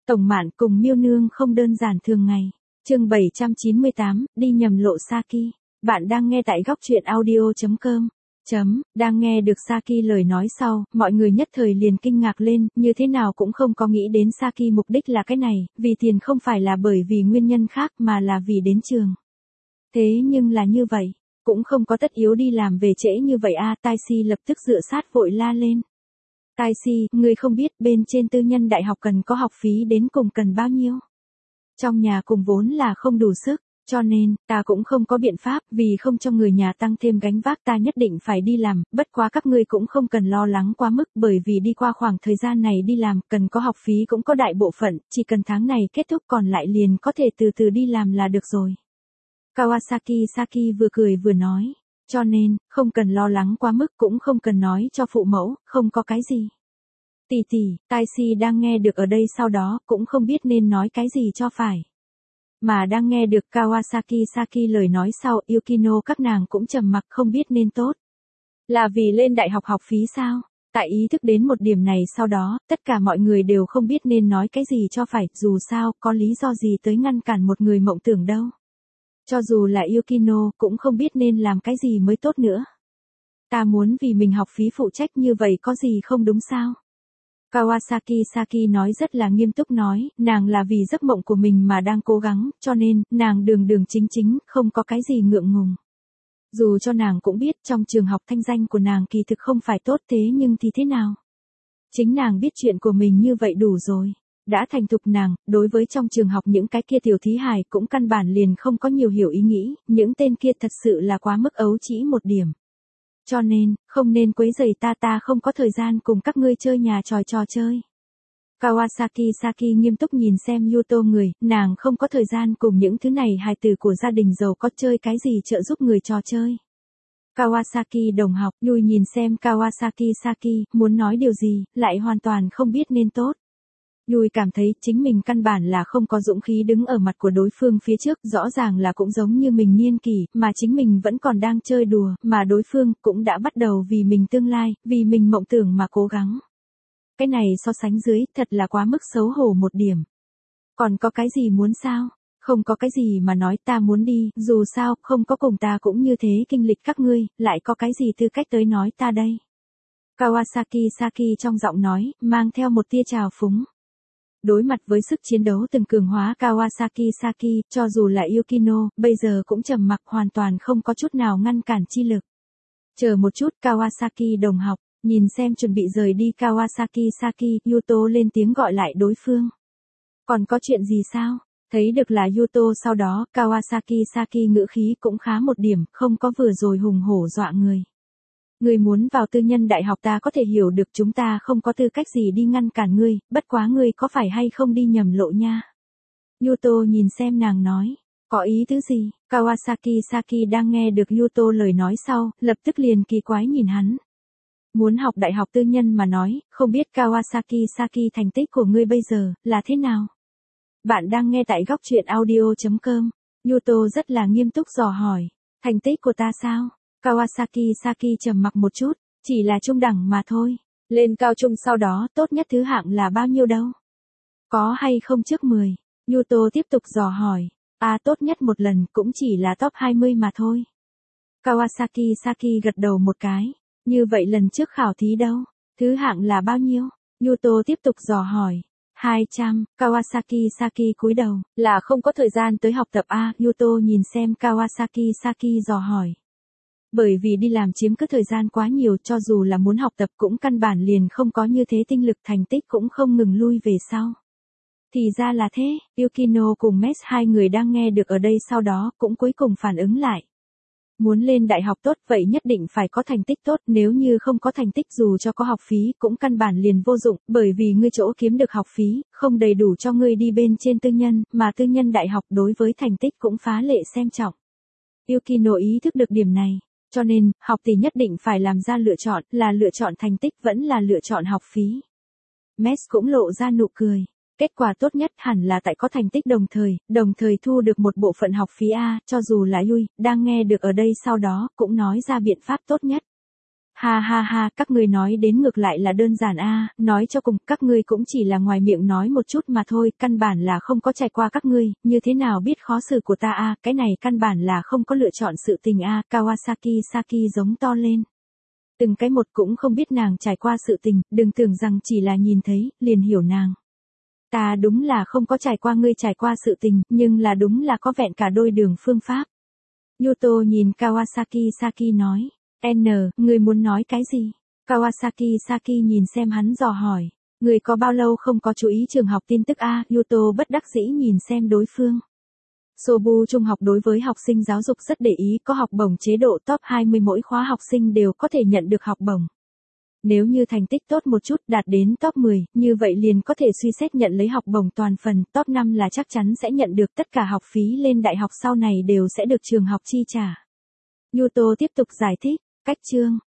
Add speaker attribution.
Speaker 1: Tổng Mạn cùng Miêu Nương không đơn giản thường ngày. Chương 798, đi nhầm lộ Saki. Bạn đang nghe tại góc truyện audio.com. Đang nghe được Saki lời nói sau, mọi người nhất thời liền kinh ngạc lên, như thế nào cũng không có nghĩ đến Saki mục đích là cái này, vì tiền không phải là bởi vì nguyên nhân khác mà là vì đến trường. Thế nhưng là như vậy, cũng không có tất yếu đi làm về trễ như vậy a. Taisi lập tức dựa sát vội la lên. Taisi, ngươi không biết bên trên tư nhân đại học cần có học phí đến cùng cần bao nhiêu. Trong nhà cùng vốn là không đủ sức, cho nên, ta cũng không có biện pháp, vì không cho người nhà tăng thêm gánh vác ta nhất định phải đi làm, bất quá các ngươi cũng không cần lo lắng quá mức bởi vì đi qua khoảng thời gian này đi làm, cần có học phí cũng có đại bộ phận, chỉ cần tháng này kết thúc còn lại liền có thể từ từ đi làm là được rồi. Kawasaki Saki vừa cười vừa nói, cho nên, không cần lo lắng quá mức cũng không cần nói cho phụ mẫu, không có cái gì. Tỷ tỷ, Taisi đang nghe được ở đây sau đó cũng không biết nên nói cái gì cho phải. Mà đang nghe được Kawasaki Saki lời nói sau, Yukino các nàng cũng trầm mặc không biết nên tốt. Là vì lên đại học học phí sao? Tại ý thức đến một điểm này sau đó, tất cả mọi người đều không biết nên nói cái gì cho phải, dù sao, có lý do gì tới ngăn cản một người mộng tưởng đâu. Cho dù là Yukino, cũng không biết nên làm cái gì mới tốt nữa. Ta muốn vì mình học phí phụ trách như vậy có gì không đúng sao? Kawasaki Saki nói rất là nghiêm túc nói, nàng là vì giấc mộng của mình mà đang cố gắng, cho nên, nàng đường đường chính chính, không có cái gì ngượng ngùng. Dù cho nàng cũng biết trong trường học thanh danh của nàng kỳ thực không phải tốt thế nhưng thì thế nào? Chính nàng biết chuyện của mình như vậy đủ rồi. Đã thành thục nàng, đối với trong trường học những cái kia tiểu thí hài cũng căn bản liền không có nhiều hiểu ý nghĩ, những tên kia thật sự là quá mức ấu trĩ một điểm. Cho nên, không nên quấy rầy ta không có thời gian cùng các ngươi chơi nhà trò chơi. Kawasaki Saki nghiêm túc nhìn xem Yuto người, nàng không có thời gian cùng những thứ này hài tử của gia đình giàu có chơi cái gì trợ giúp người trò chơi. Kawasaki đồng học, Yui nhìn xem Kawasaki Saki, muốn nói điều gì, lại hoàn toàn không biết nên tốt. Yui cảm thấy chính mình căn bản là không có dũng khí đứng ở mặt của đối phương phía trước, rõ ràng là cũng giống như mình niên kỷ, mà chính mình vẫn còn đang chơi đùa, mà đối phương cũng đã bắt đầu vì mình tương lai, vì mình mộng tưởng mà cố gắng. Cái này so sánh dưới, thật là quá mức xấu hổ một điểm. Còn có cái gì muốn sao? Không có cái gì mà nói ta muốn đi, dù sao, không có cùng ta cũng như thế kinh lịch các ngươi, lại có cái gì tư cách tới nói ta đây? Kawasaki Saki trong giọng nói, mang theo một tia trào phúng. Đối mặt với sức chiến đấu từng cường hóa Kawasaki Saki, cho dù là Yukino, bây giờ cũng trầm mặc hoàn toàn không có chút nào ngăn cản chi lực. Chờ một chút Kawasaki đồng học, nhìn xem chuẩn bị rời đi Kawasaki Saki, Yuto lên tiếng gọi lại đối phương. Còn có chuyện gì sao? Thấy được là Yuto sau đó, Kawasaki Saki ngữ khí cũng khá một điểm, không có vừa rồi hùng hổ dọa người. Ngươi muốn vào tư nhân đại học ta có thể hiểu được chúng ta không có tư cách gì đi ngăn cản ngươi, bất quá ngươi có phải hay không đi nhầm lộ nha. Yuto nhìn xem nàng nói, có ý tứ gì? Kawasaki Saki đang nghe được Yuto lời nói sau, lập tức liền kỳ quái nhìn hắn. Muốn học đại học tư nhân mà nói, không biết Kawasaki Saki thành tích của ngươi bây giờ, là thế nào? Bạn đang nghe tại góc truyện audio.com. Yuto rất là nghiêm túc dò hỏi, thành tích của ta sao? Kawasaki Saki trầm mặc một chút, chỉ là trung đẳng mà thôi. Lên cao trung sau đó tốt nhất thứ hạng là bao nhiêu đâu? Có hay không trước 10? Yuto tiếp tục dò hỏi. Tốt nhất một lần cũng chỉ là top 20 mà thôi. Kawasaki Saki gật đầu một cái. Như vậy lần trước khảo thí đâu? Thứ hạng là bao nhiêu? Yuto tiếp tục dò hỏi. 200, Kawasaki Saki cúi đầu, là không có thời gian tới học tập Yuto nhìn xem Kawasaki Saki dò hỏi. Bởi vì đi làm chiếm cứ thời gian quá nhiều, cho dù là muốn học tập cũng căn bản liền không có như thế, tinh lực thành tích cũng không ngừng lui về sau. Thì ra là thế, Yukino cùng Mes hai người đang nghe được ở đây sau đó cũng cuối cùng phản ứng lại. Muốn lên đại học tốt vậy nhất định phải có thành tích tốt, nếu như không có thành tích dù cho có học phí cũng căn bản liền vô dụng, bởi vì ngươi chỗ kiếm được học phí, không đầy đủ cho ngươi đi bên trên tư nhân, mà tư nhân đại học đối với thành tích cũng phá lệ xem trọng. Yukino ý thức được điểm này. Cho nên, học thì nhất định phải làm ra lựa chọn, là lựa chọn thành tích vẫn là lựa chọn học phí. Mes cũng lộ ra nụ cười. Kết quả tốt nhất hẳn là tại có thành tích đồng thời thu được một bộ phận học phí cho dù là Yui, đang nghe được ở đây sau đó, cũng nói ra biện pháp tốt nhất. Ha ha ha, các ngươi nói đến ngược lại là đơn giản a, nói cho cùng, các ngươi cũng chỉ là ngoài miệng nói một chút mà thôi, căn bản là không có trải qua các ngươi, như thế nào biết khó xử của ta a, cái này căn bản là không có lựa chọn sự tình a, Kawasaki Saki giống to lên. Từng cái một cũng không biết nàng trải qua sự tình, đừng tưởng rằng chỉ là nhìn thấy, liền hiểu nàng. Ta đúng là không có trải qua ngươi trải qua sự tình, nhưng là đúng là có vẹn cả đôi đường phương pháp. Yuto nhìn Kawasaki Saki nói. Ngươi muốn nói cái gì? Kawasaki Saki nhìn xem hắn dò hỏi. Ngươi có bao lâu không có chú ý trường học tin tức a? Yuto bất đắc dĩ nhìn xem đối phương. Sobu trung học đối với học sinh giáo dục rất để ý, có học bổng chế độ top 20, mỗi khóa học sinh đều có thể nhận được học bổng. Nếu như thành tích tốt một chút đạt đến top 10, như vậy liền có thể suy xét nhận lấy học bổng toàn phần, top 5 là chắc chắn sẽ nhận được, tất cả học phí lên đại học sau này đều sẽ được trường học chi trả. Yuto tiếp tục giải thích, cách chương.